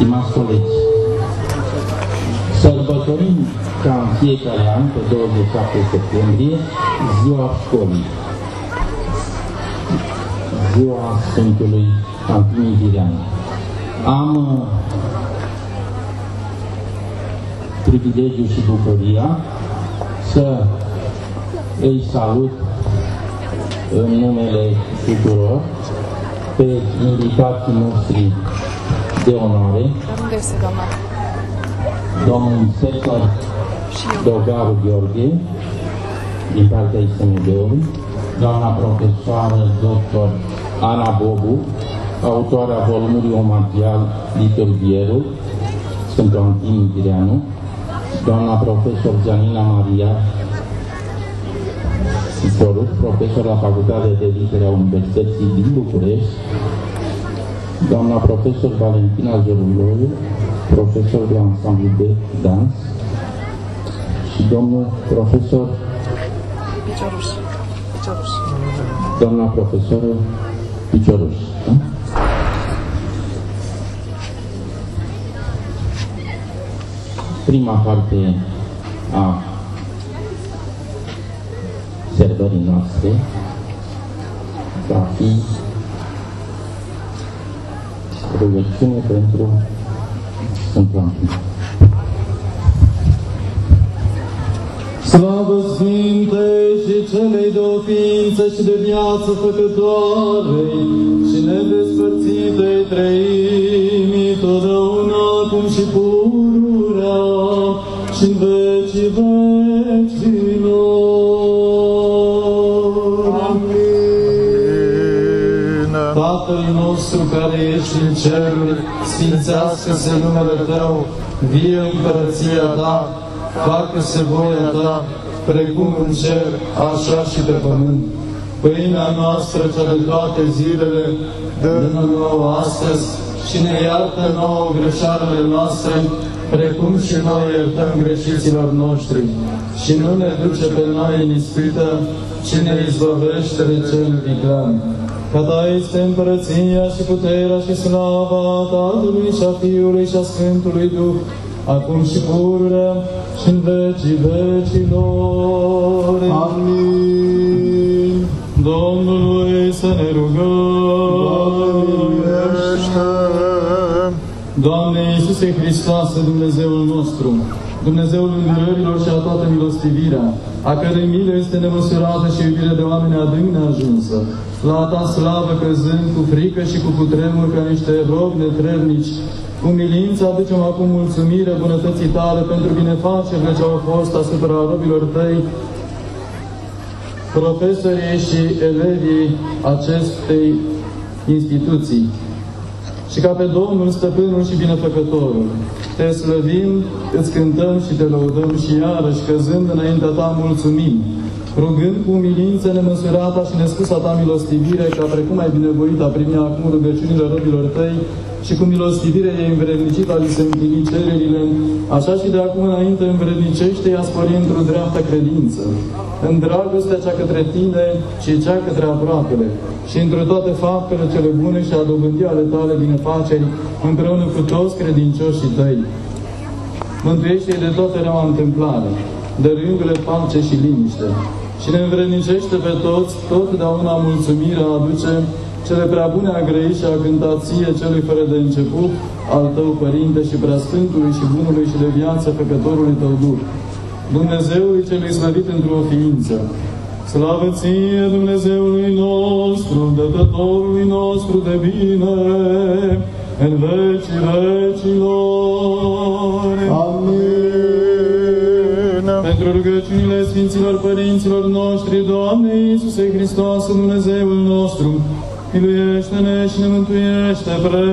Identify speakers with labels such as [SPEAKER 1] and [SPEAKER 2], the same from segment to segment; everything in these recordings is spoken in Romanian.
[SPEAKER 1] Stimați colegi, sărbătorim ca în fiecare an, pe 27 septembrie, ziua școlii, ziua Sfântului Antoni Vireanu. Am privilegiul și bucuria să îi salut în numele tuturor pe invitații noștri de onoare, domnul inspector Dogaru Gheorghe, din partea ISMD-ului, doamna profesoară dr. Ana Bobu, autoarea volumului omagial Liturghierul, Sfântul Antoni Vireanu, doamna profesor Gianina Maria Sicoruc, profesor la Facultatea de Litere a Universității din București, doamna profesor Valentina Geruloiu, profesor de ansamblu de dans, și domnul profesor
[SPEAKER 2] Picioruș.
[SPEAKER 1] Doamna profesoră Picioruș. Da? Prima parte a sărbării noastre va fi rugăciune pentru Sfântul Antoni.
[SPEAKER 3] Slavă Sfintei și celei de o ființă și de viață făcătoarei și nedespărțitei treimii, totdeauna, acum și pururea și în vecii vecilor. Amin. Tatăl nostru care ești în ceruri, sfințească-se numele Tău, vie împărăția Ta, facă-se voia Ta, precum în cer, așa și pe pământ. Pâinea noastră cea de toate zilele, dă-ne nouă astăzi și ne iartă nouă greșalele noastre, precum și noi iertăm greșiților noștri. Și nu ne duce pe noi în ispită, ci ne izbăvește de cel viclean. Că Ta este împărăția și puterea și slava Tatălui și a Fiului și a Sfântului Duh, acum și pururea și în vecii vecilor. Amin. Domnului să ne rugăm. Doamne Iisuse Hristoase, Dumnezeul nostru, Dumnezeul îndurărilor și a toată milostivirea, a cărei milă este nemăsurată și iubire de oameni adânc neajunsă, la Ta slavă căzând cu frică și cu cutremur ca niște robi netrebnici, cu milință aducem acum mulțumire bunătății Tale pentru binefacerile ce au fost asupra robilor Tăi, profesorii și elevii acestei instituții. Și ca pe Domnul, Stăpânul și Binefăcătorul, Te slăvim, Îți cântăm și Te lăudăm și iarăși, căzând înaintea Ta, mulțumim, rugând cu umilință nemăsurata și nespusa Ta milostivire, ca precum ai binevoit a primi acum rugăciunile robilor Tăi, și cu milostivire ei învrednicit a li se împlini cererile, așa și de acum înainte învrednicește-i a spori într-o dreaptă credință, în dragostea cea către Tine și cea către aproapele, și într toate faptele cele bune și a dobândi ale Tale binefaceri, împreună cu toți credincioșii Tăi. Mântuiește-i de toate reaua întâmplare, dăruindu-le pace și liniște, și ne învrednicește pe toți, totdeauna mulțumirea aduce cele prea bune a grăi și a cântat Ție celui fără de început, al Tău, Părinte, și Preasfântului și Bunului și de viață, Făcătorului Tău Duh, Dumnezeului celui slăvit într-o ființă. Slavă Ție, Dumnezeului nostru, Dătătorului nostru de bine, în vecii vecilor. Amin. Pentru rugăciunile Sfinților Părinților noștri, Doamne Iisuse Hristoase, Dumnezeul nostru, miluiește-ne și ne mântuiește pre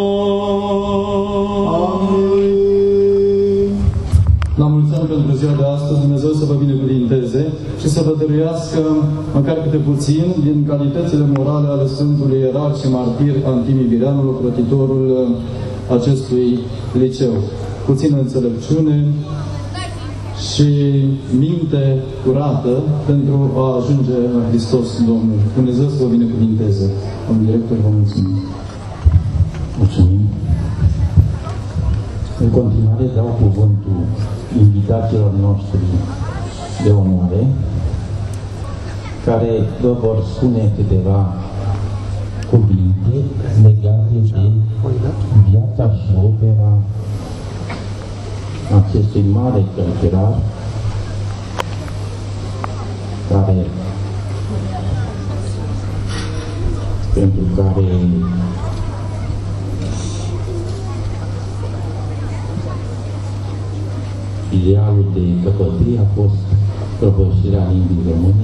[SPEAKER 3] noi. Amin. La mulți ani pentru ziua de astăzi, Dumnezeu să vă binecuvinteze și să vă dăruiască, măcar câte puțin, din calitățile morale ale Sfântului Ierarh și Martir Antoni Vireanu, ocrotitorul acestui liceu. Puțină înțelepciune și minte curată pentru a ajunge la Hristos Domnul. Dumnezeu să vă binecuvinteze. Domnul director, vă mulțumim.
[SPEAKER 1] Mulțumim. În continuare dau cuvântul invitațiilor noștri de onoare, care vă vor spune câteva cuvinte legate de viața și opera acestui mare cărturar, pentru care idealul de căpătrie a fost propășirea limbii române,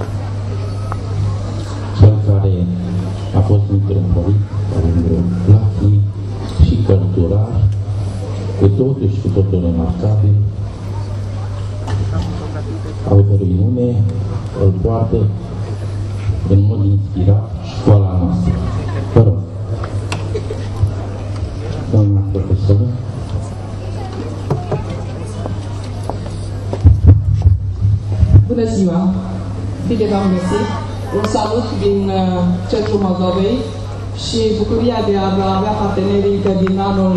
[SPEAKER 1] cel care a fost mitropolit, platnic și cărturar, cu totul remarcabil, al cărui nume îl poartă în mod inspirat școala noastră. Vă rog, doamna profesoră.
[SPEAKER 2] Bună ziua! Bine v-am găsit! Un salut din centrul Moldovei și bucuria de a avea partenerii încă din anul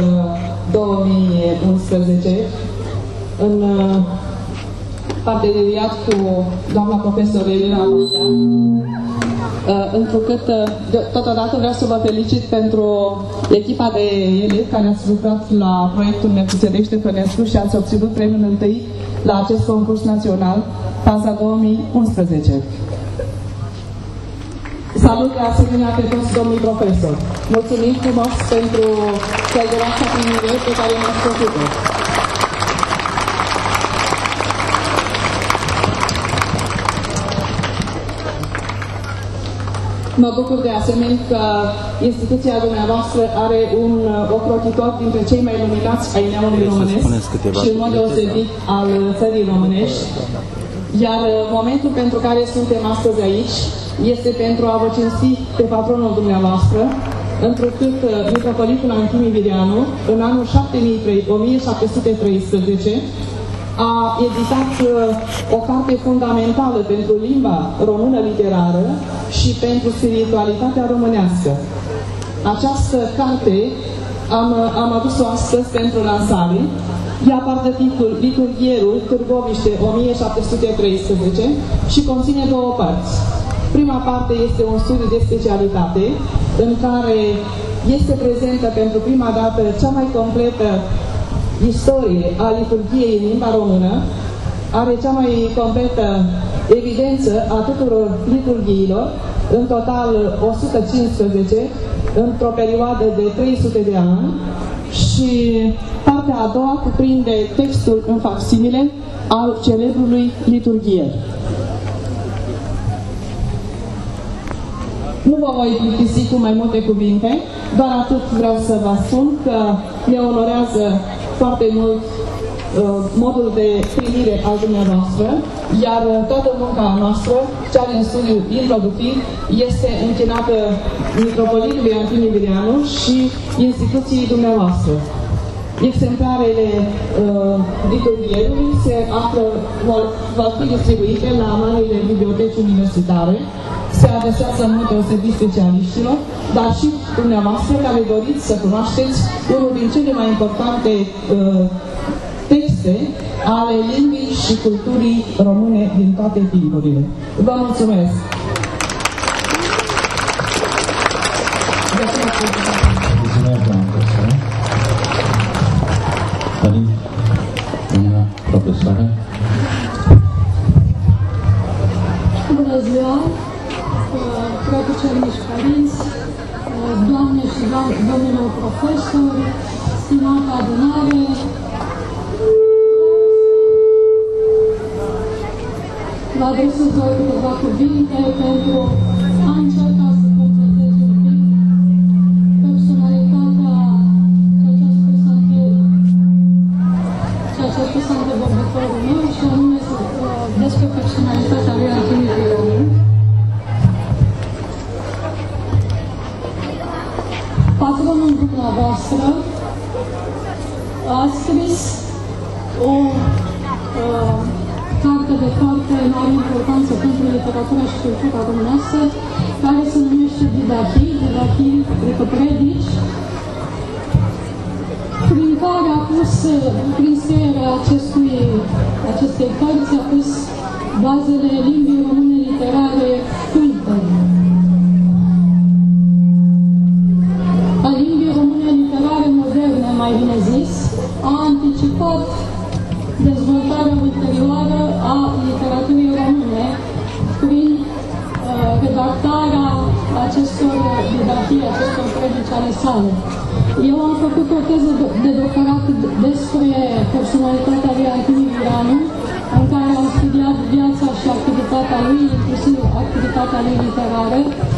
[SPEAKER 2] 2011 în parteneriat cu doamna profesor Elena Bordea, întrucât totodată vreau să vă felicit pentru echipa de elevi care ați lucrat la proiectul Mercuțedești Stăpânescu și ați obținut premiul întâi la acest concurs național, PASA 2011. Salut de asemenea pe toți domnii profesori. Mulțumim frumos pentru călduroasa primire pe care ne-ați făcut-o. Mă bucur de asemenea că instituția dumneavoastră are un ocrotitor dintre cei mai luminați ai neamului românesc și în mod deosebit al țării românești. Iar momentul pentru care suntem astăzi aici este pentru a vă cinsti pe patronul dumneavoastră, întrucât mitropolitul Antimi Virianu, în anul 1713, a editat o carte fundamentală pentru limba română literară și pentru spiritualitatea românească. Această carte am adus-o astăzi pentru lansare. Ea poartă titlul Liturghierul, Târgoviște 1713 și conține două părți. Prima parte este un studiu de specialitate în care este prezentă pentru prima dată cea mai completă istorie a liturghiei în limba română, are cea mai completă evidență a tuturor liturghiilor, în total 115, într-o perioadă de 300 de ani, și partea a doua cuprinde textul în facsimile al celebrului liturghier. Nu vă voi plictisi cu mai multe cuvinte, doar atât vreau să vă spun că ne onorează foarte mult modul de primire al dumneavoastră, iar toată munca noastră, cea din studiu introductiv, este închinată mitropolitului Antimi Virianu și instituției dumneavoastră. Exemplarele liturghierului se află, vor fi distribuite la marile biblioteci universitare, se adresează în mod deosebit specialiștilor, dar și dumneavoastră care doriți să cunoașteți unul din cele mai importante texte ale limbii și culturii române din toate timpurile. Vă mulțumesc!
[SPEAKER 1] Mulțumesc, doamna profesoară. Doamna profesoară.
[SPEAKER 4] Bună ziua! Preacucernici părinți, doamne și domnilor profesori, stimată adunare, vă adresez doar câteva cuvinte pentru a încerca să completez un pic personalitatea ceea ce a spus antevorbitorul meu, și anume despre personalitatea lui Antimi Virianu. Patronul dumneavoastră a scris o carte de foarte mare importanță pentru literatura și cultura românească, care se numește Didachii, adică predici, prin care a pus, prin scrierea acestei cărți, a pus bazele limbii române literare culte. A limbii române literare moderne, mai bine zis, a anticipat dezvoltarea ulterioară a literaturii române prin redactarea acestor didactii, acestor predici ale sale. Eu am făcut o teză de doctorat despre personalitatea lui Antimi Viranu, în care am studiat viața și activitatea lui, inclusiv activitatea lui literară.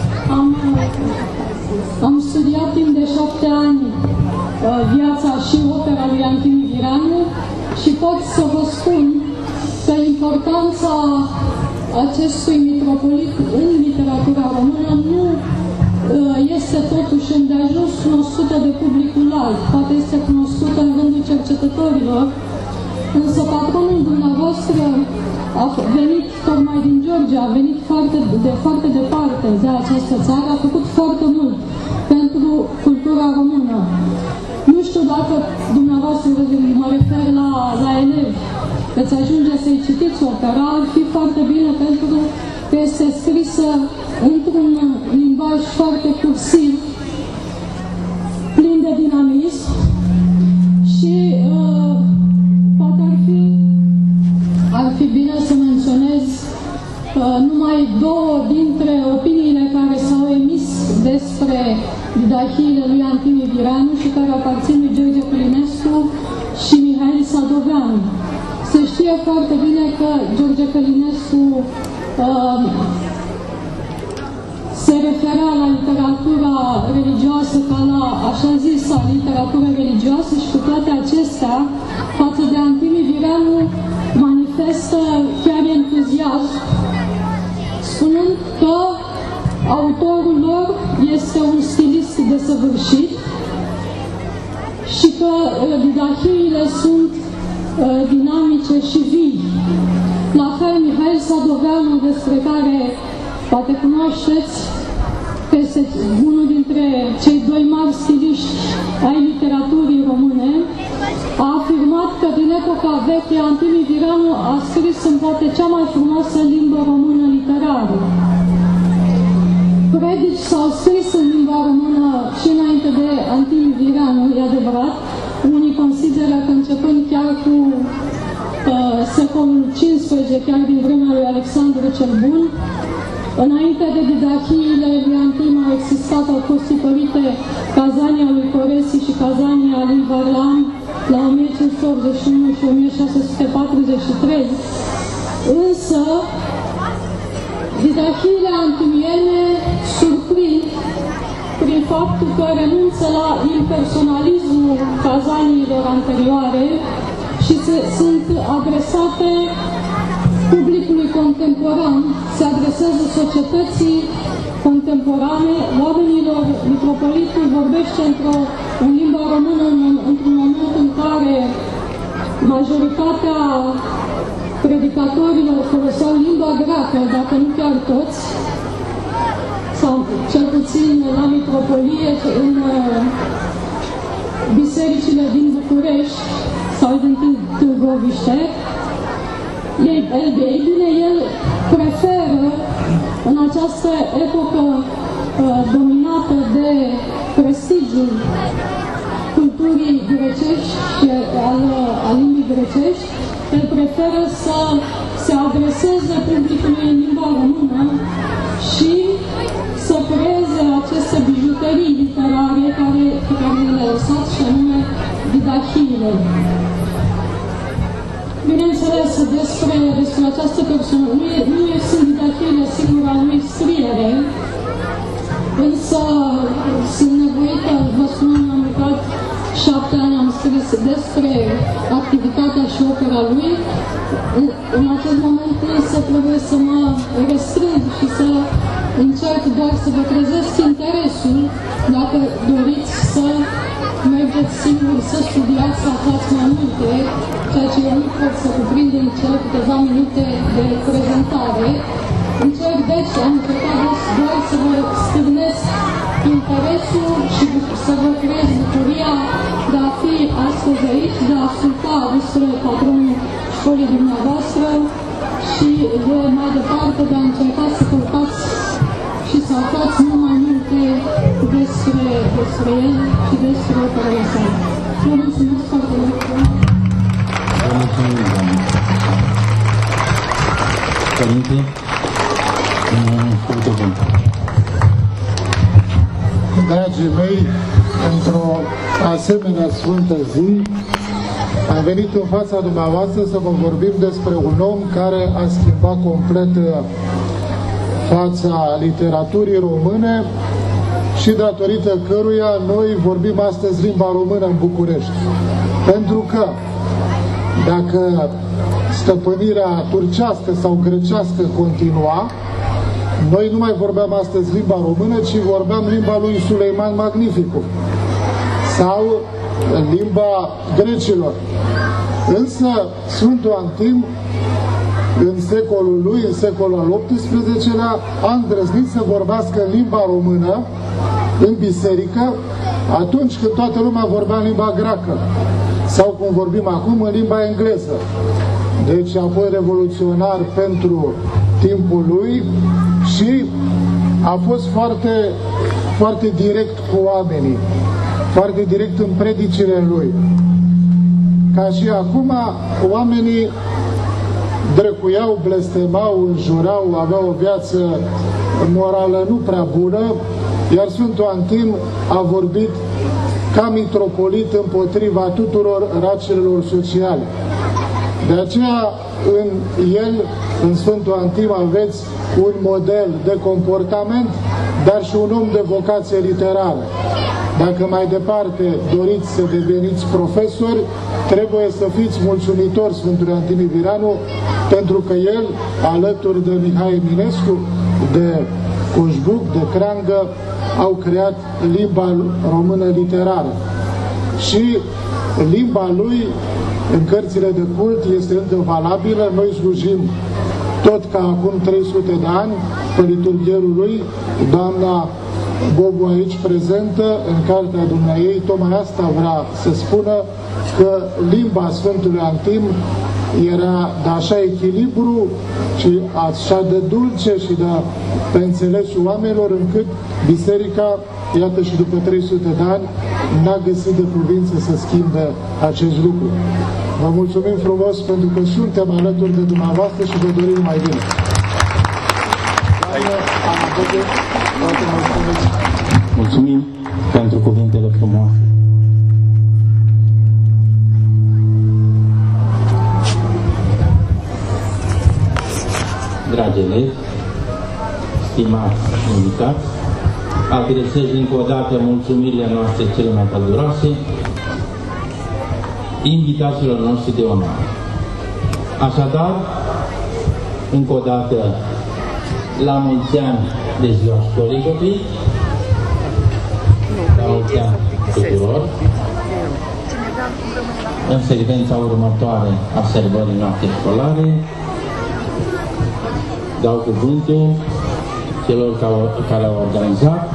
[SPEAKER 4] Am studiat timp de 7 ani viața și opera lui Antimi Viranu și pot să vă spun că importanța acestui mitropolit în literatura română nu este totuși îndeajuns cunoscută de publicul larg, poate este cunoscută în rândul cercetătorilor, însă patronul dumneavoastră a venit tocmai din Georgia, a venit foarte departe de această țară, a făcut foarte mult pentru cultura română. Nu știu dacă dumneavoastră, mă refer la elevi, veți ajunge să-i citiți opera, ar fi foarte bine pentru că este scrisă într-un limbaj foarte cursiv, plin de dinamism și poate ar fi bine să menționez numai două dintre opiniile care s-au emis despre didahiile lui Antimi Viranu și care aparțin lui George Călinescu și Mihail Sadoveanu. Se știe foarte bine că George Călinescu se referea la literatura religioasă ca la, așa zisă, literatură religioasă și cu toate acestea, față de Antimi Viranu, manifestă chiar entuziasm, spunând că autorul lor este un stilist desăvârșit și că didahiile sunt dinamice și vii. La fel, Mihail Sadoveanu, despre care poate cunoașteți că este unul dintre cei doi mari stiliști ai literaturii române, a afirmat că din epoca veche Antimi Viranu a scris în poate cea mai frumoasă limbă română literară. Predici s-au scris în limba română și înainte de Antimi Viranu, e adevărat. Unii consideră că începând chiar cu secolul XV, chiar din vremea lui Alexandru cel Bun, înainte de didachiile lui Antim au existat, au fost tipărite Cazania lui Coresi și Cazania lui Varlam la 1581 și 1643, însă didachiile antimiene surprind prin faptul că renunță la impersonalismul cazaniilor anterioare și sunt adresate publicului contemporan, se adresează societății contemporane, oamenilor. Mitropolitul vorbește în limba română într-un moment în care majoritatea predicatorilor foloseau limba greacă, dacă nu chiar toți, sau cel puțin la mitropolie, în bisericile din București sau din Târgoviște. Ei bine, el preferă în această epocă dominată de prestigiul culturii grecești și al limbii grecești, el preferă să se adreseze publicului în limba română și să creeze aceste bijuterii literare pe care le-a lăsat, și anume didahiile. Bineînțeles, despre această persoană, nu sunt didahiile singura lui scriere, însă sunt nevoită, vă spun, am lucrat 7 ani, am scris despre activitatea și opera lui. În acest moment însă trebuie să mă restrâng și să încerc doar să vă trezesc interesul, dacă doriți să mergeți singur să studiați, să aflați mai multe, ceea ce eu nu pot să cuprind în cele câteva minute de prezentare. Încerc, deci, am încercat doar să vă stârnesc interesul și să vă creez bucuria de a fi astăzi aici, de a asculta despre patronul școlii dumneavoastră și de mai departe de a încerca să căutați și să aflați mult mai multe despre el și despre operele sale. Vă mulțumesc foarte mult!
[SPEAKER 1] Vă mulțumim, doamne! Părinte,
[SPEAKER 5] dragii mei, într-o asemenea sfântă zi, am venit în fața dumneavoastră să vă vorbim despre un om care a schimbat complet fața literaturii române și datorită căruia noi vorbim astăzi limba română în București. Pentru că dacă stăpânirea turcească sau grecească continua, noi nu mai vorbeam astăzi limba română, ci vorbeam limba lui Suleiman Magnificul sau limba grecilor. Însă Sfântul Antim, în secolul lui, în secolul al XVIII-lea, a îndrăznit să vorbească în limba română în biserică, atunci când toată lumea vorbea în limba greacă sau, cum vorbim acum, în limba engleză. Deci a fost revoluționar pentru timpul lui și a fost foarte, foarte direct cu oamenii, foarte direct în predicile lui. Ca și acum, oamenii drăcuiau, blestemau, înjurau, aveau o viață morală nu prea bună, iar Sfântul Antim a vorbit ca mitropolit împotriva tuturor racelor sociale. De aceea, în el, în Sfântul Antim, aveți un model de comportament, dar și un om de vocație literară. Dacă mai departe doriți să deveniți profesori, trebuie să fiți mulțumitori Sfântului Antim Viranu, pentru că el, alături de Mihai Eminescu, de Coșbuc, de Creangă, au creat limba română literară. Și limba lui, în cărțile de cult, este încă valabilă. Noi slujim tot ca acum 300 de ani pe liturghierul lui. Doamna Bobu aici prezentă, în cartea dumneaei, tocmai asta vrea să spună, că limba Sfântului Antim era de așa echilibru și așa de dulce și de pe înțelesul oamenilor, încât biserica, iată și după 300 de ani, n-a găsit de cuvință să schimbe acest lucru. Vă mulțumim frumos pentru că suntem alături de dumneavoastră și vă dorim mai bine.
[SPEAKER 1] Mulțumim pentru cuvintele frumoase. Dragi elevi, stimați invitați, adresez încă o dată mulțumirile noastre cele mai călduroase invitațiilor noștri de onoare. Așadar, încă o dată, la mulți ani de ziua școlii copii, la mulți ani tuturor, în secvența următoare a sărbării noastre școlare, dau cuvântul celor care au organizat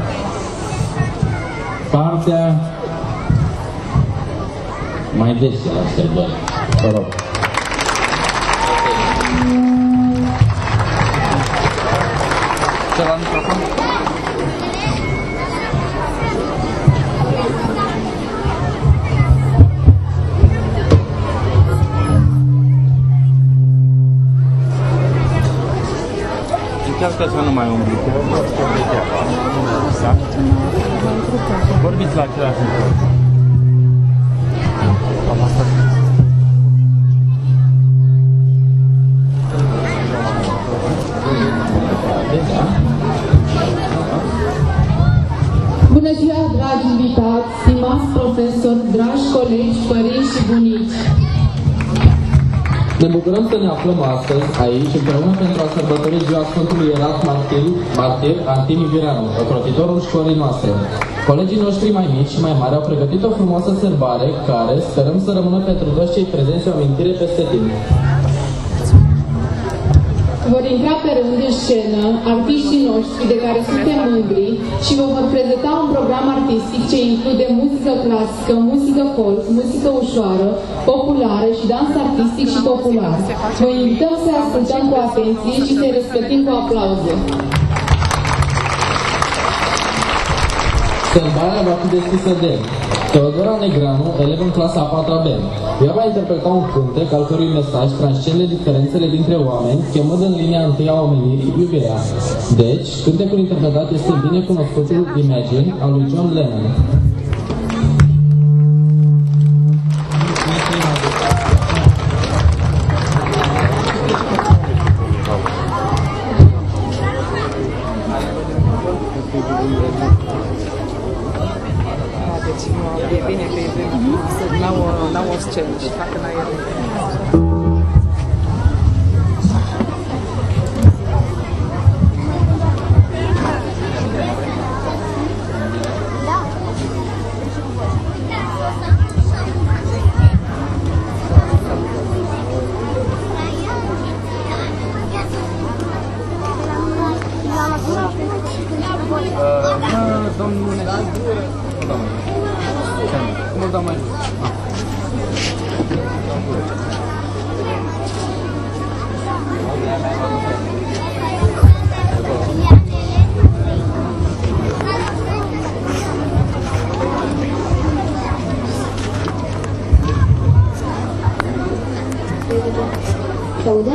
[SPEAKER 1] partea mai veselă a sărbării. Vă rog. Încearcă să nu mai umbli. Vorbiți la același lucru.
[SPEAKER 6] Bună ziua, dragi invitați, stimați profesori, dragi colegi, părinți și bunici!
[SPEAKER 7] Ne bucurăm să ne aflăm astăzi aici împreună pentru a sărbători ziua Sfântului Ierarh Martir Antim Viranu, ocrotitorul școlii noastre. Colegii noștri mai mici și mai mari au pregătit o frumoasă sărbare care sperăm să rămână pentru toți cei prezenți o amintire peste timp.
[SPEAKER 6] vor intra pe rând în scenă artiștii noștri de care suntem mândri și vă vor prezenta un program artistic ce include muzică clasică, muzică folk, muzică ușoară, populară și dans artistic și popular. Vă invităm să ascultăm cu atenție și să respectăm cu aplauze.
[SPEAKER 7] Sărbarea va fi deschisă de Teodora Negranu, elev în clasa a 4-a B. Ea va interpreta un cântec al cărui mesaj transcende diferențele dintre oameni, chemând în linia întâi a omenirii iubirea. Deci, cântecul interpretat este binecunoscutul Imagine al lui John Lennon.
[SPEAKER 2] E bine că e bine, n-au o scenă și fac în aer. Domnul nu dau mai.
[SPEAKER 8] Se aude?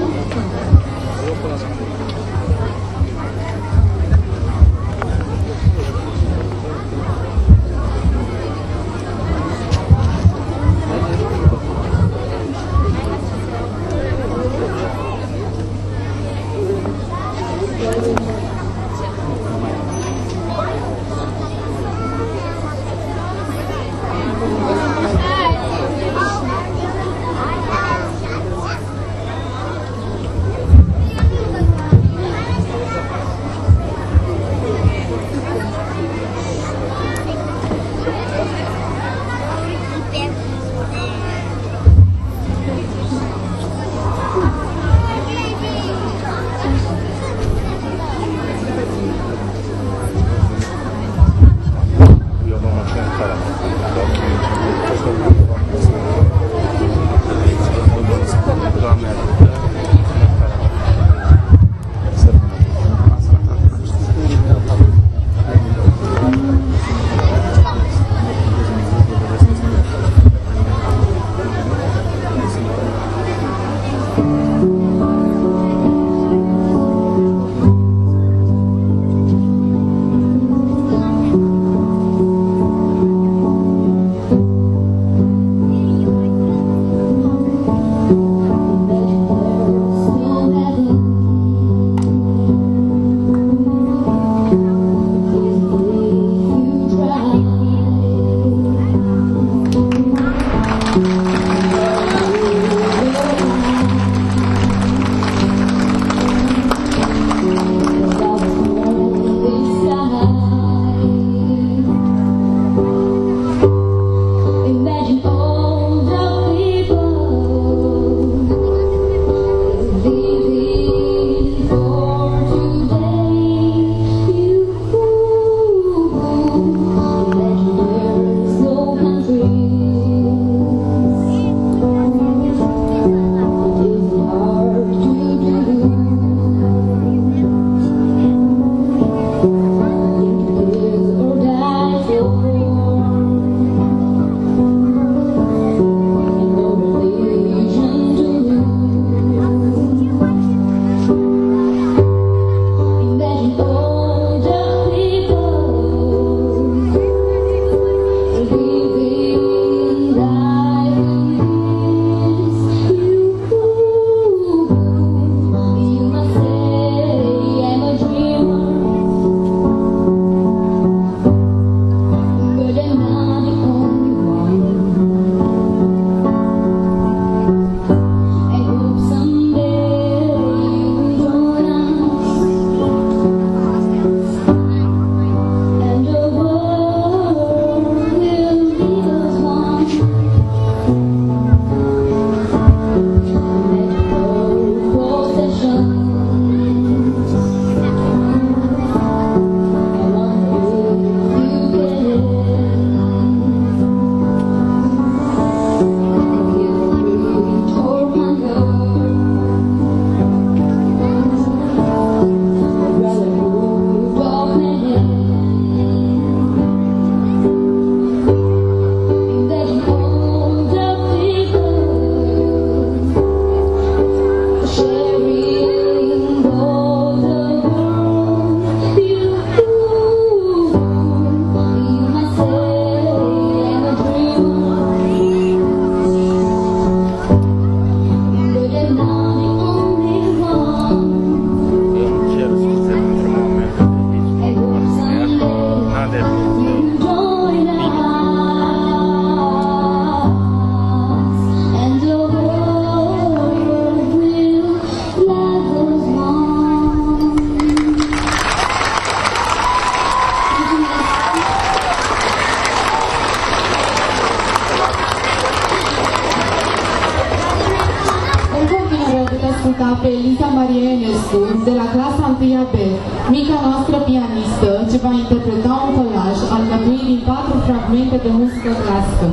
[SPEAKER 6] asculta pe Eliza Maria Enescu, de la clasa 1-a B, mica noastră pianistă, ce va interpreta un colaj alcătuit din 4 fragmente de muzică clasică.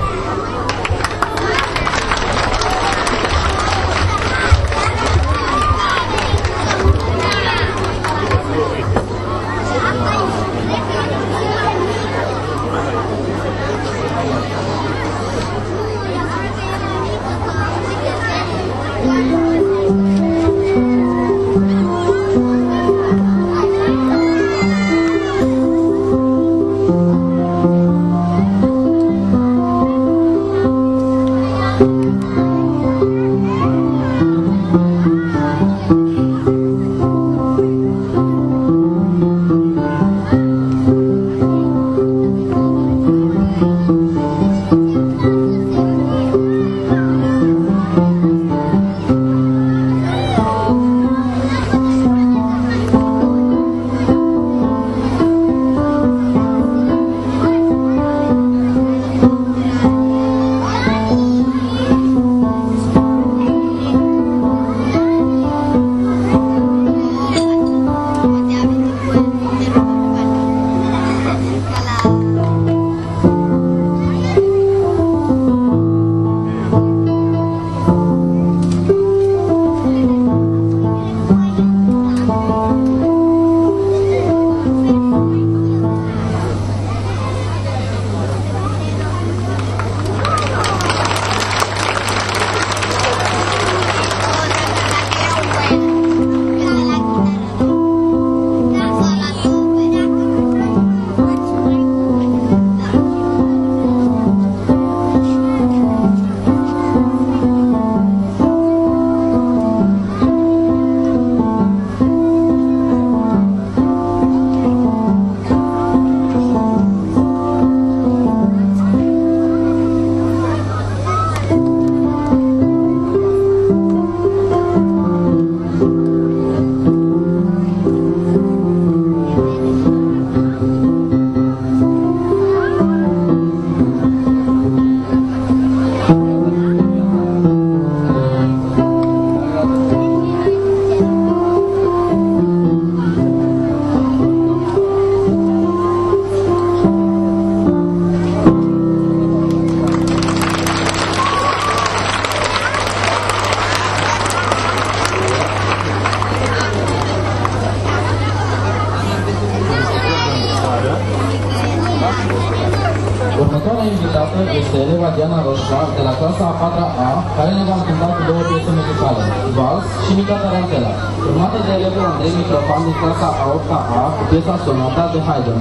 [SPEAKER 7] Următoarea invitată este eleva Diana Roșca, de la clasa a 4-a, care ne va cânta cu 2 piese muzicale, Vals și Mica Tarantela, urmată de elevul Andrei Mitrofan din clasa a 8-a cu piesa Sonata de Haydn.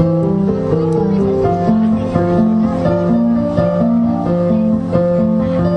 [SPEAKER 8] Thank you.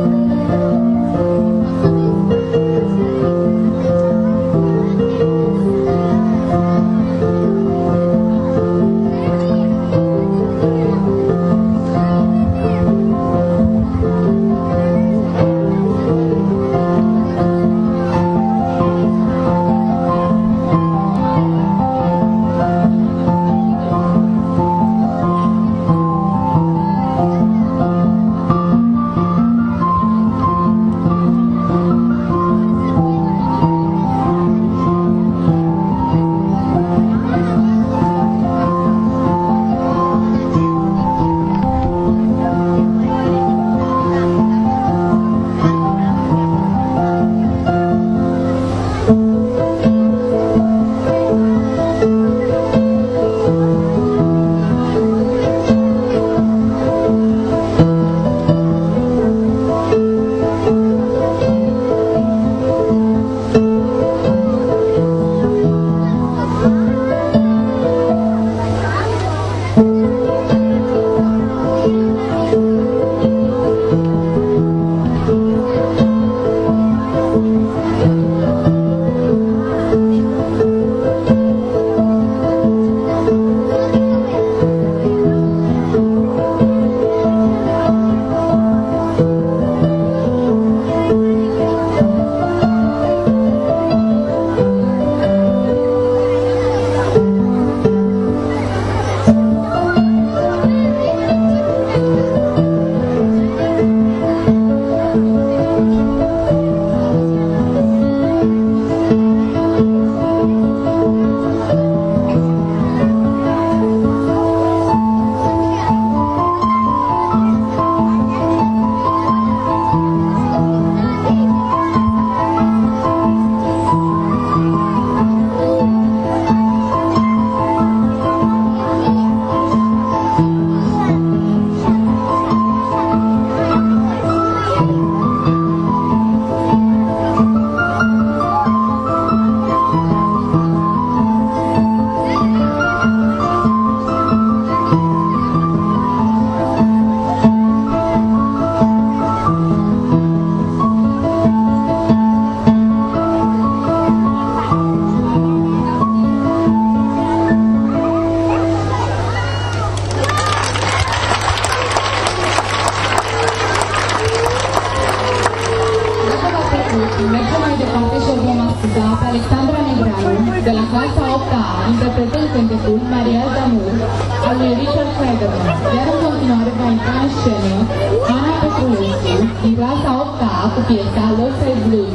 [SPEAKER 6] pe Alexandra Negreanu, de la clasa 8-a, interpretând cântecul Mariel d'Amour al lui Richard Clayderman, iar în continuare va intra în scenă Ana Petrulescu, din clasa 8-a, cu piesa Love Side Blues.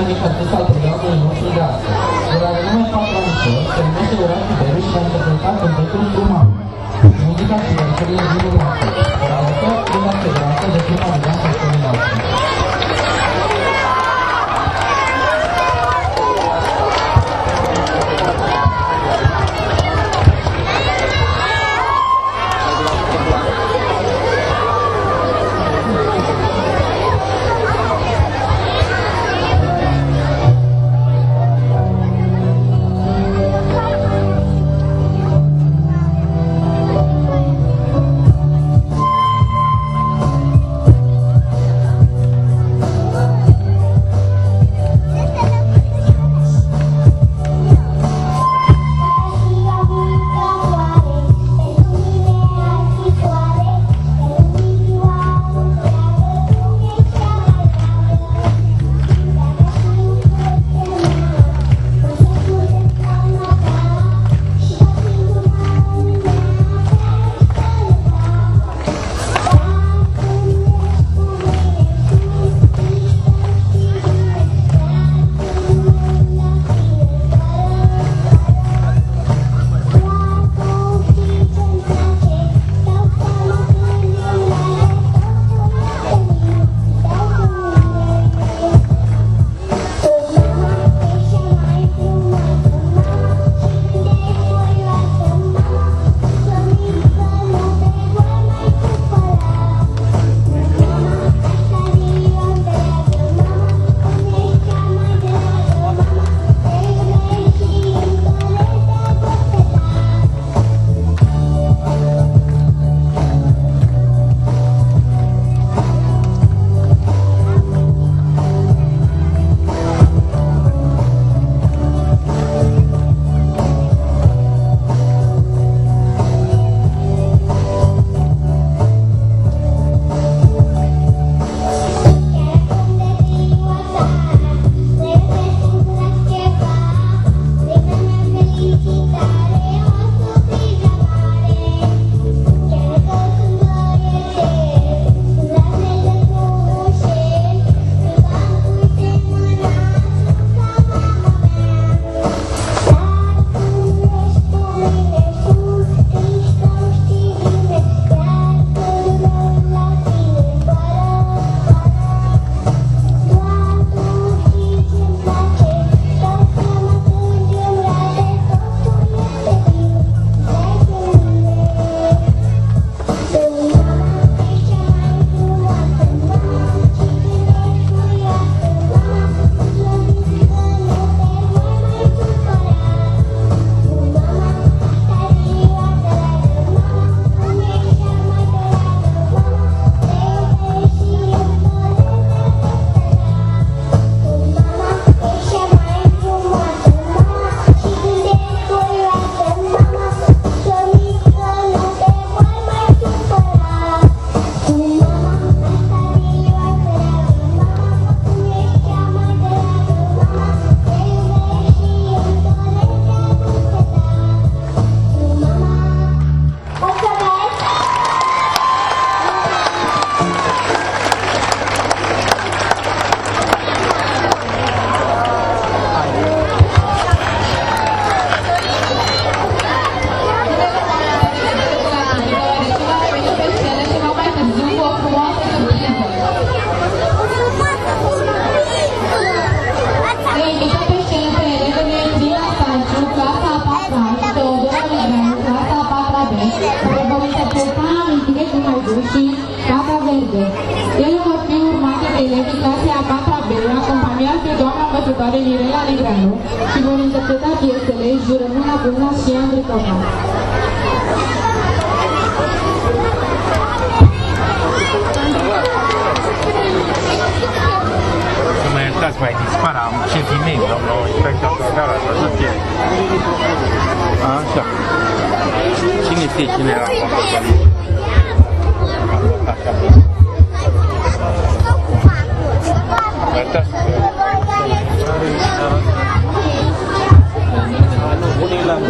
[SPEAKER 7] magic artist al programului nostru de astăzi. El are numai 4 anișori, se numește Oran Tiberiu și va interpreta cântecul Frumaul. Muzica și versurile din urmată. Arată prima federanță de prima alianță școlii noastre.
[SPEAKER 6] cântătoare Mirela Negreanu și vor interpreta piesele Jurămâna Bună și Andrei Copa.
[SPEAKER 9] Să mă iertați, mai dispara, am șefii mei, domnul inspector Găgara, ați văzut ce? Așa. Cine știe cine era comportament? Așa. Mă iertați. Unii la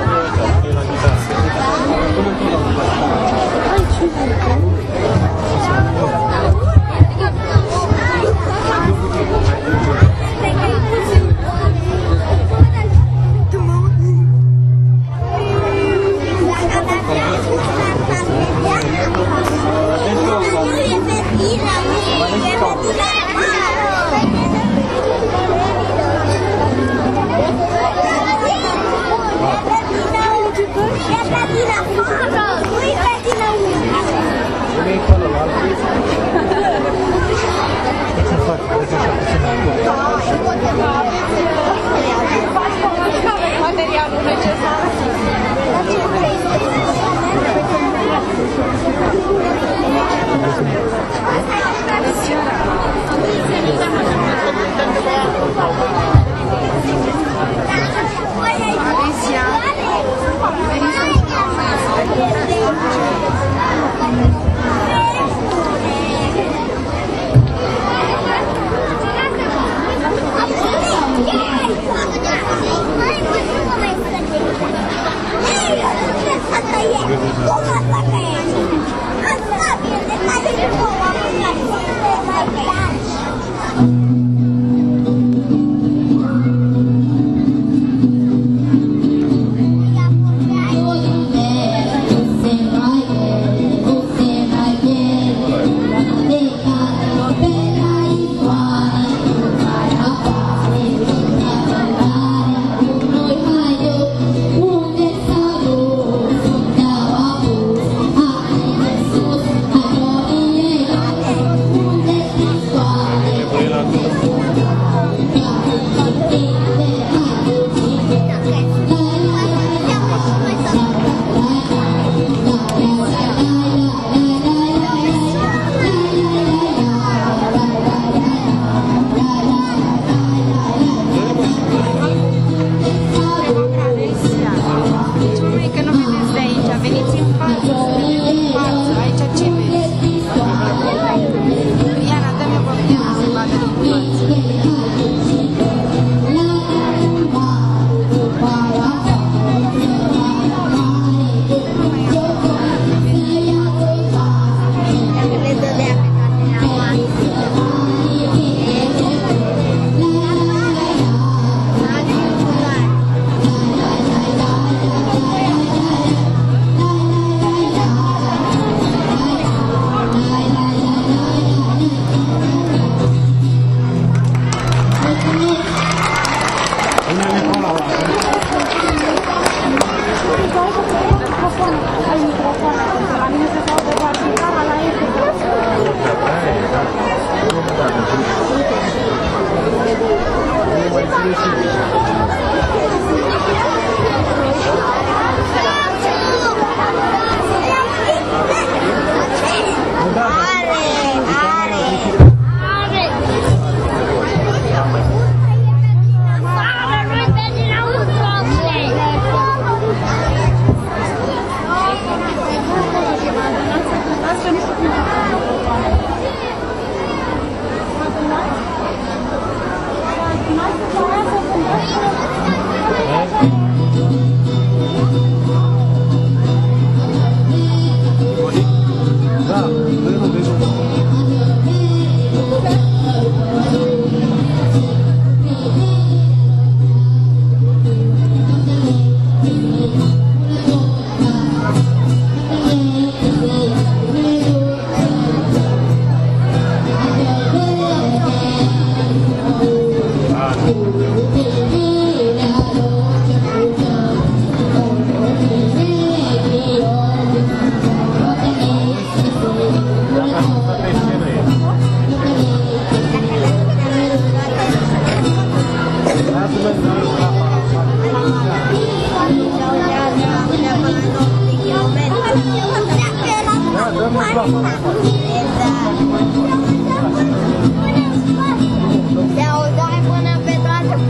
[SPEAKER 8] Te-au dat până pe toate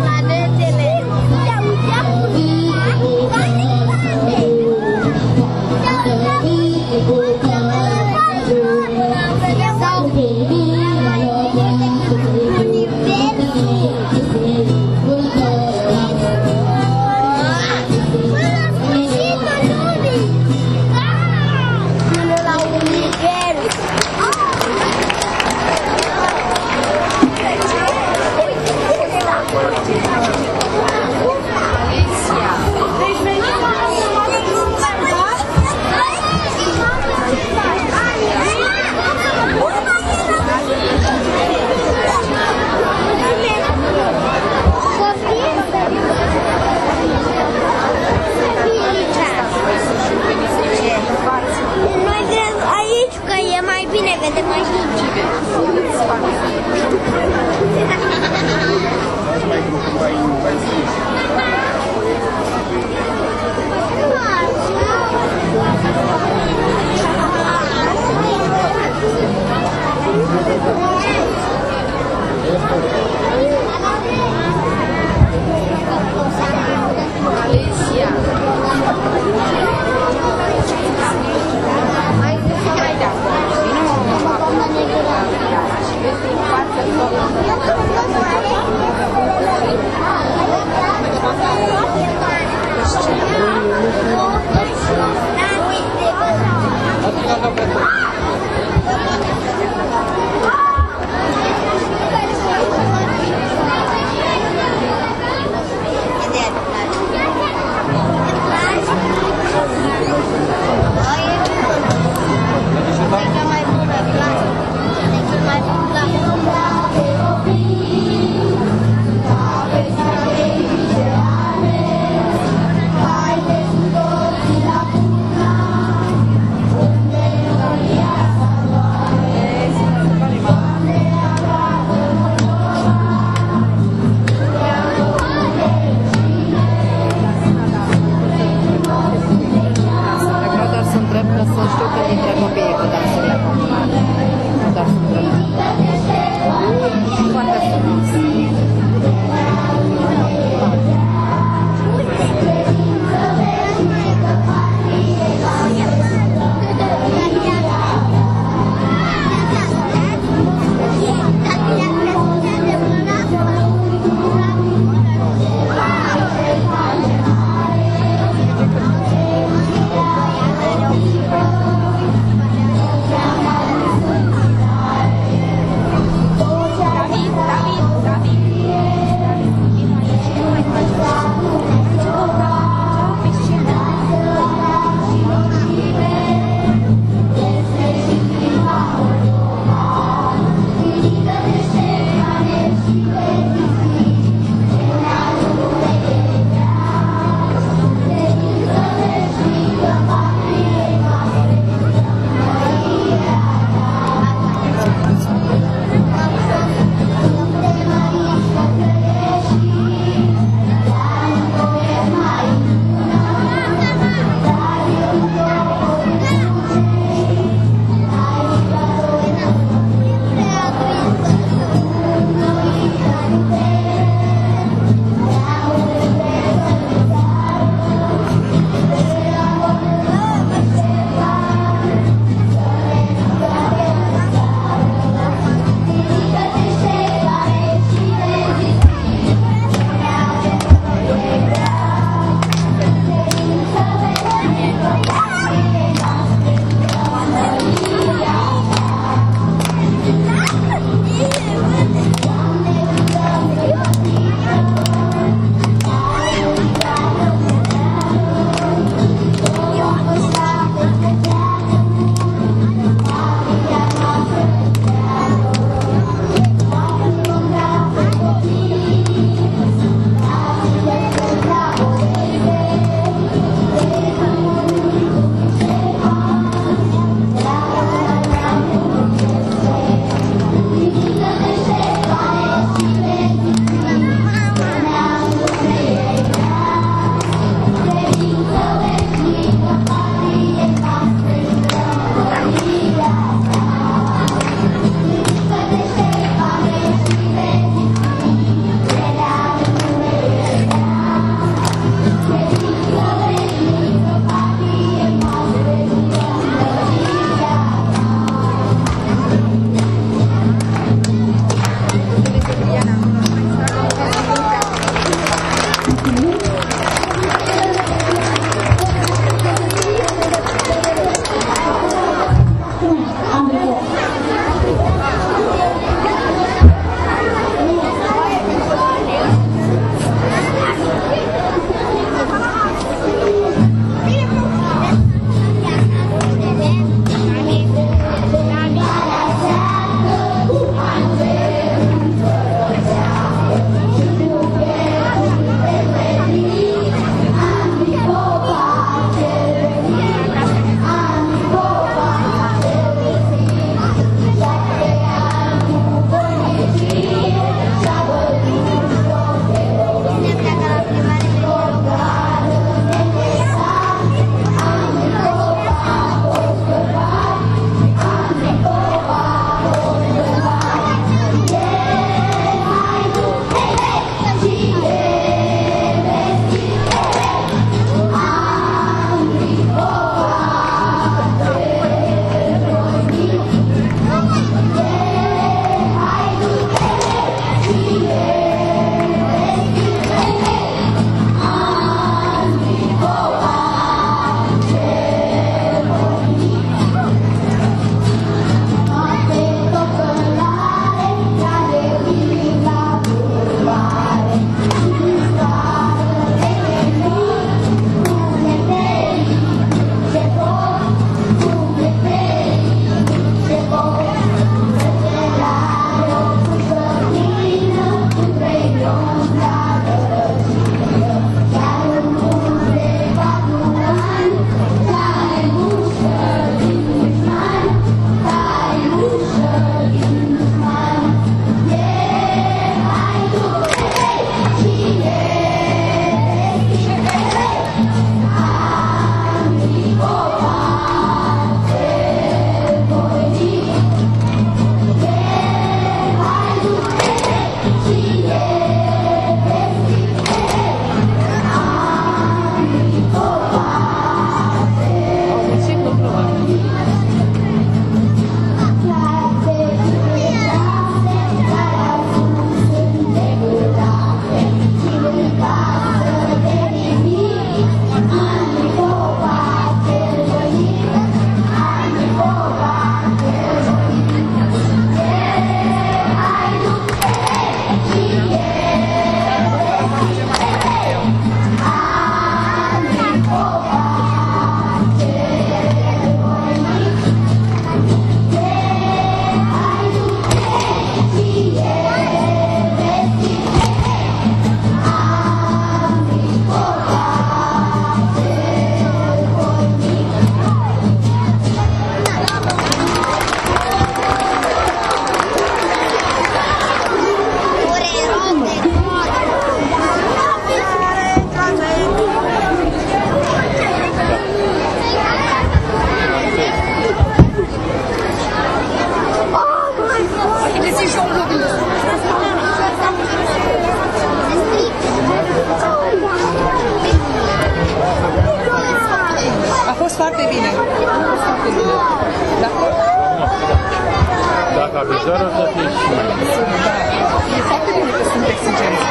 [SPEAKER 9] Doar o să fie și mai bine.
[SPEAKER 8] E foarte bine că sunt exigenți.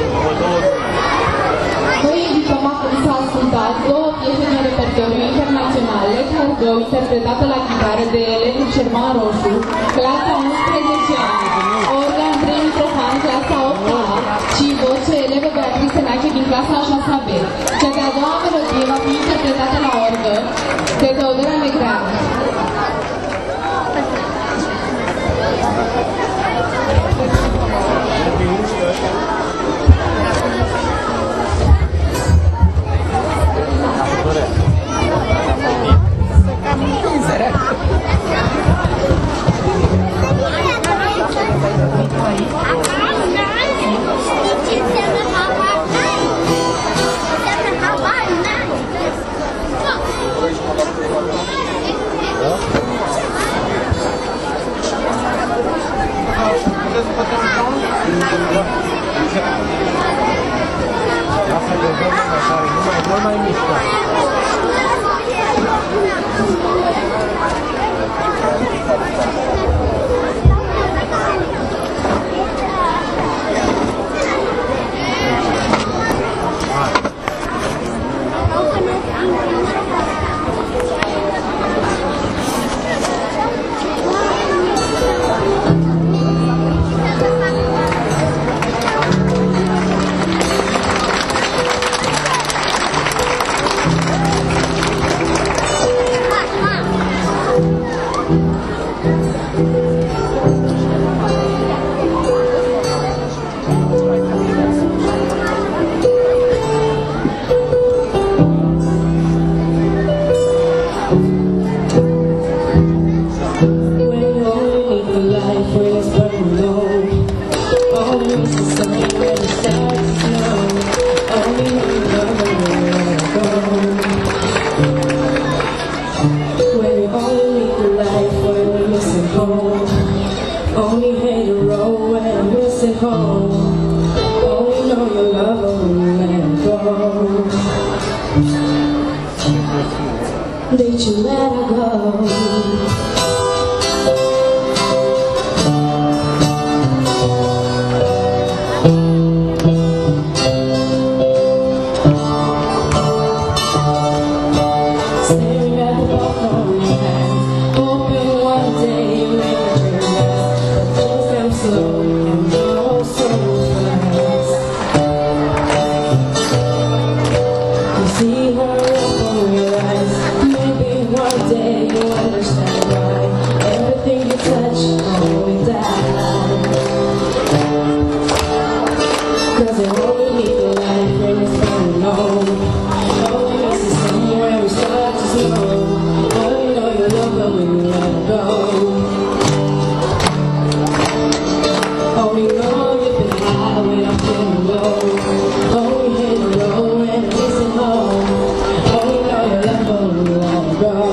[SPEAKER 6] Noi diplomat s-a ascultat două piese din repertoriu internațional, Let's Go, interpretată la chitară de Eleni Cerman Roșu, clasa 11 ani, organ Andrei Mitrofan, clasa 8 A și voce elevă Beatrice Nache din clasa 6 B. Cea de-a doua melodie va fi interpretată la orgă de Teodora Negreanu.
[SPEAKER 9] Nu mai mișcă.
[SPEAKER 10] Did you let her go? Staring at the ball from your hands, hoping one day you make a dream. But things come slow and go so fast. You see her open your eyes. Maybe one day you'll understand why everything you touch always dies. 'Cause it only needs a life when it's going low. Only makes it somewhere we start to slow. Only know you love her when you let her go. Only know you've been high when I'm feeling low. Only hit the road when I'm missing home. Only know you love her when you let her go.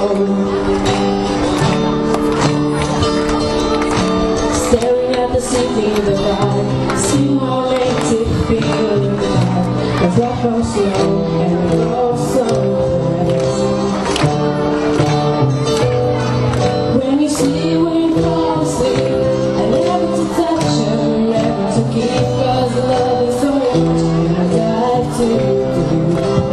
[SPEAKER 10] Staring at the city in the dark, see how makes it feel inside. As I fall slow and I go so fast. When you sleep, when you fall asleep, I never to touch you, never to keep, 'cause love is so much and I die to you.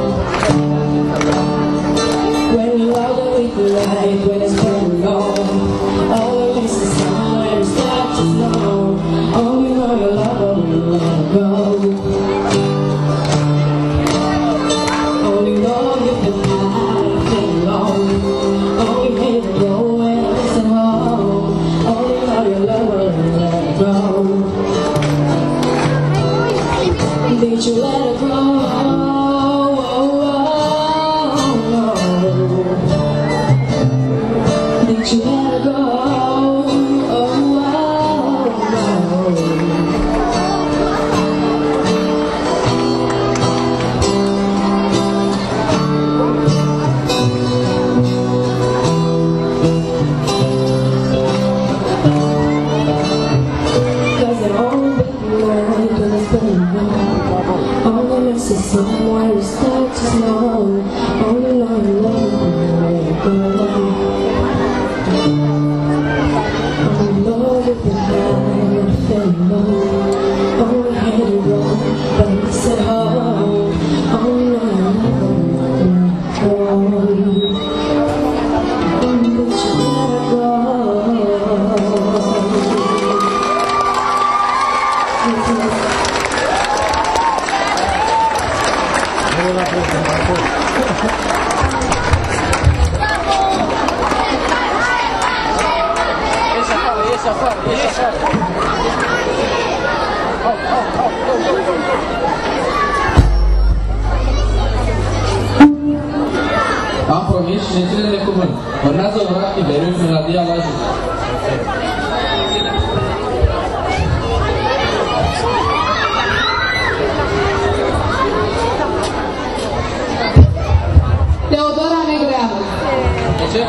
[SPEAKER 10] When you love the weak light, when it's burning low, always is somewhere you start to slow. Only know you love her when you let her go. Only know you've been high for long. Only hate to go when I'm missing home. Only know you love her when you let her go. Did you let her go? Did you let her go? Only makes it somewhere you start to know. Only know you love her when you let it go. Only know you've been
[SPEAKER 7] Am promis și ne ținem de cuvânt. Urmează Orar Tiberiu, melodia la ajutor.
[SPEAKER 6] Teodora Negreanu.
[SPEAKER 7] De ce?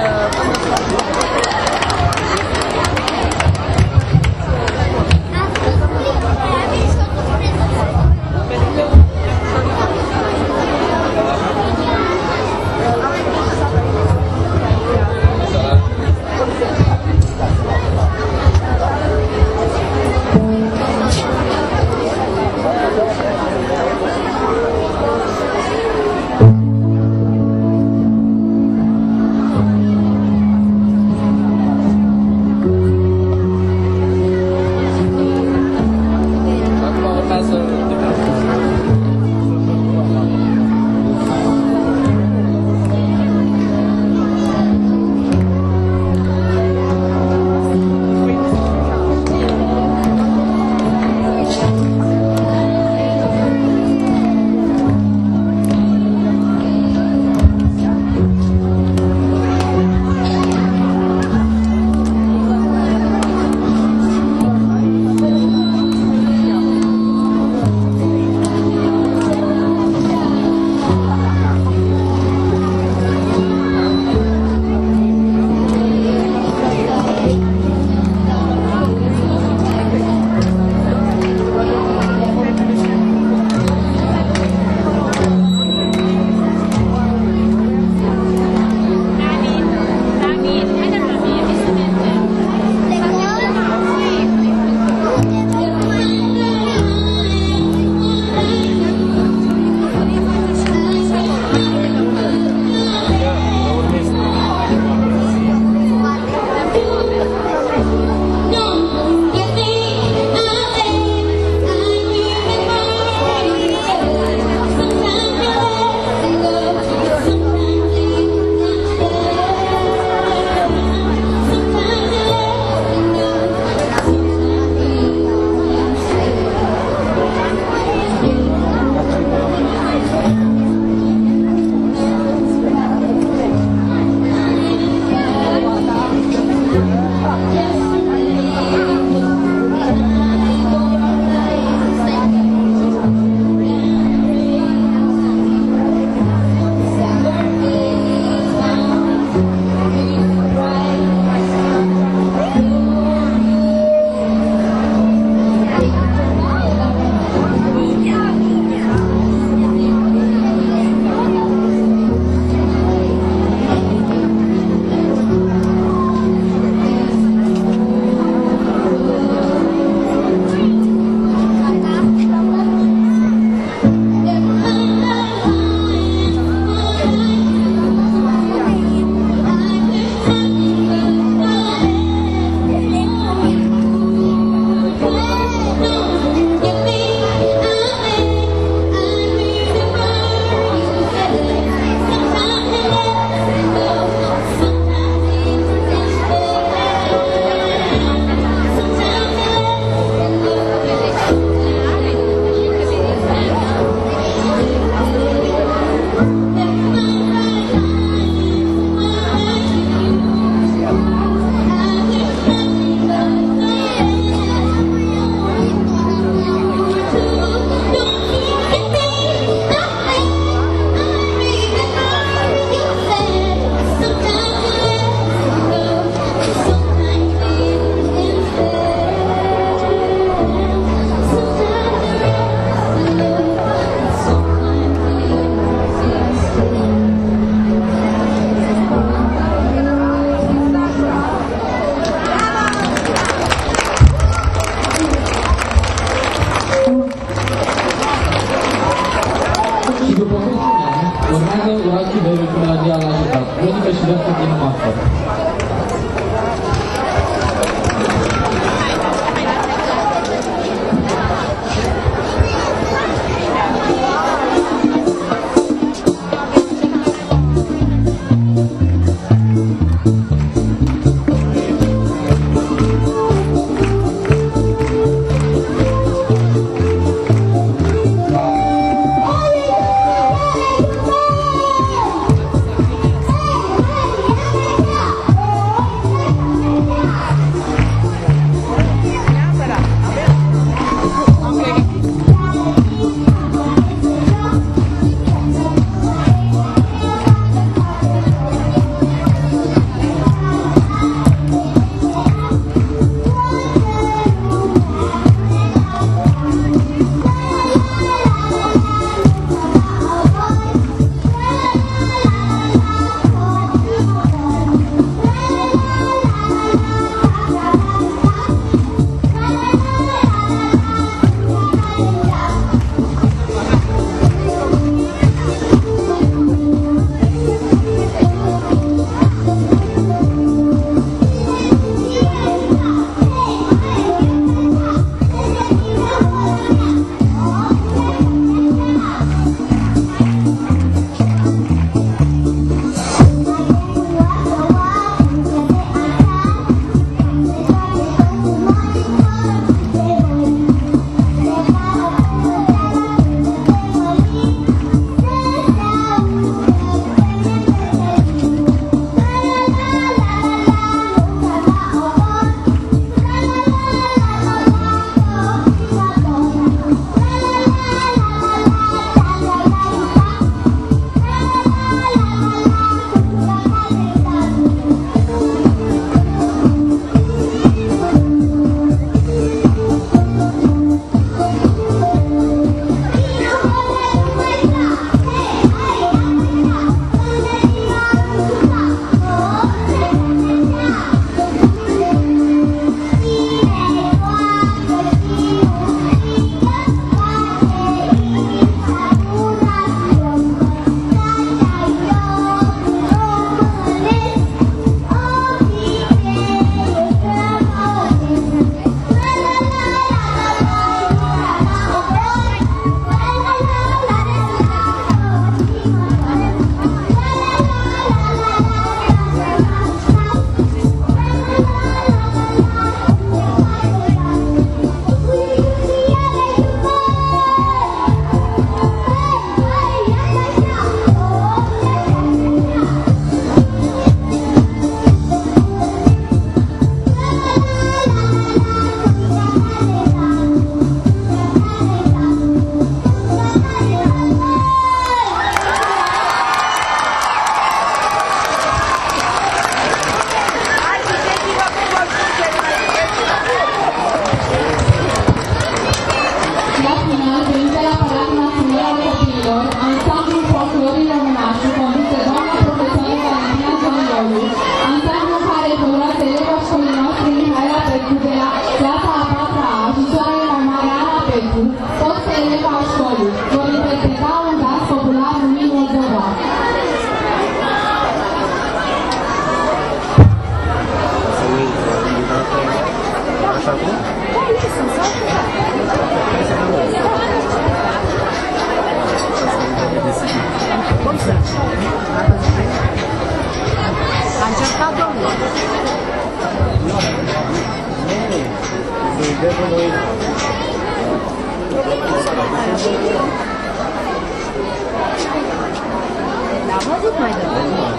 [SPEAKER 8] Cât mai dă?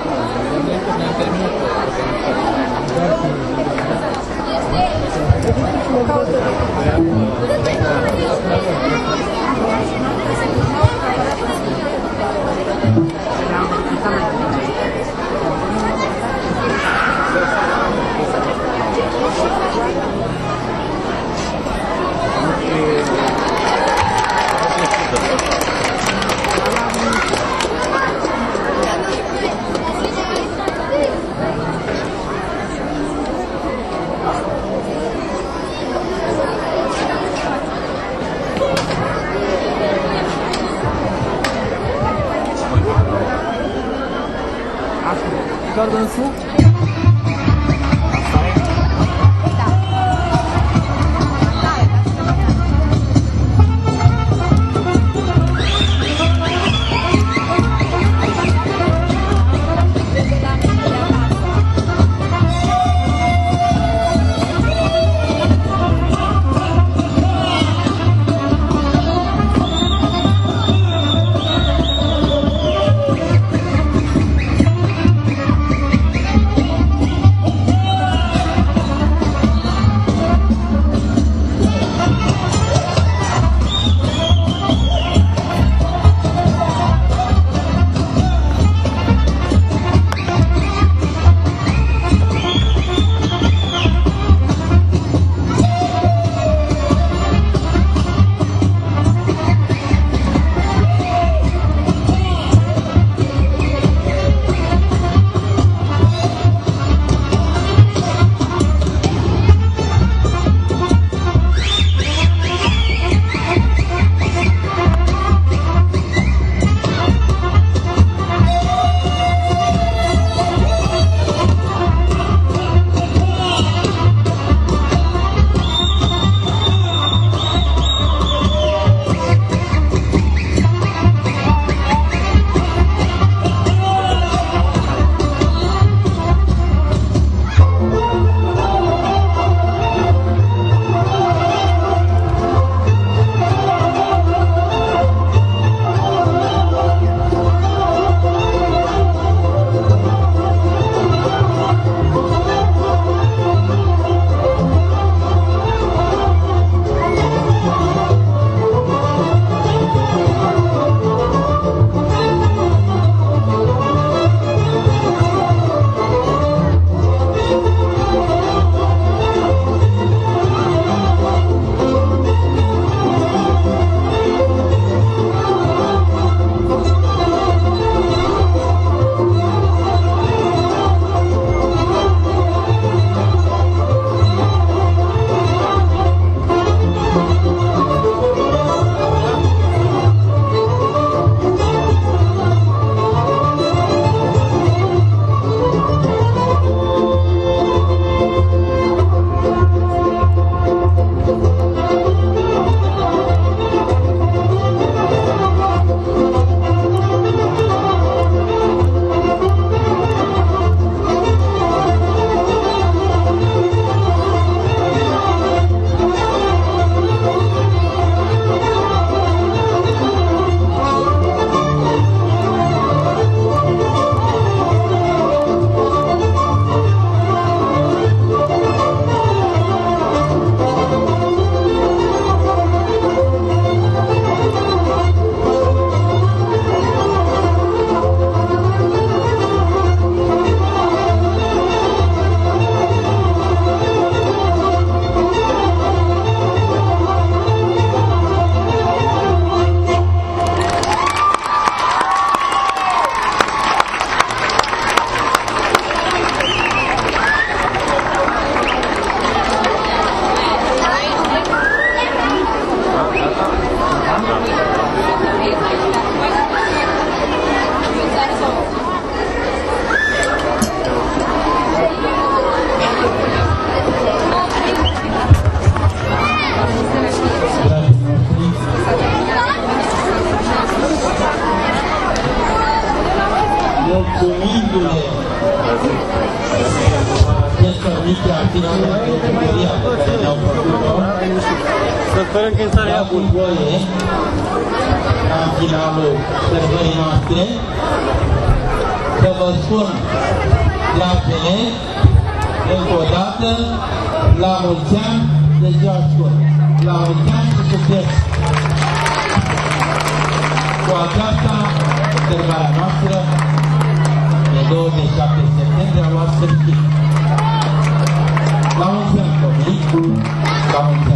[SPEAKER 11] Gardançu?
[SPEAKER 1] mulțumindu-le acestor mici artiști de bucuria pe care ne-au făcut-o,
[SPEAKER 11] să sperăm că
[SPEAKER 1] să ia cu voie la finalul sărbării noastre
[SPEAKER 12] să vă spun, dragile, încă o dată, la mulți ani de ziua școlii. La mulți ani cu succes! Cu aceasta, sărbarea noastră de 27 septembrie a luat sfârșit. La mulți ani, copii! La mulți ani!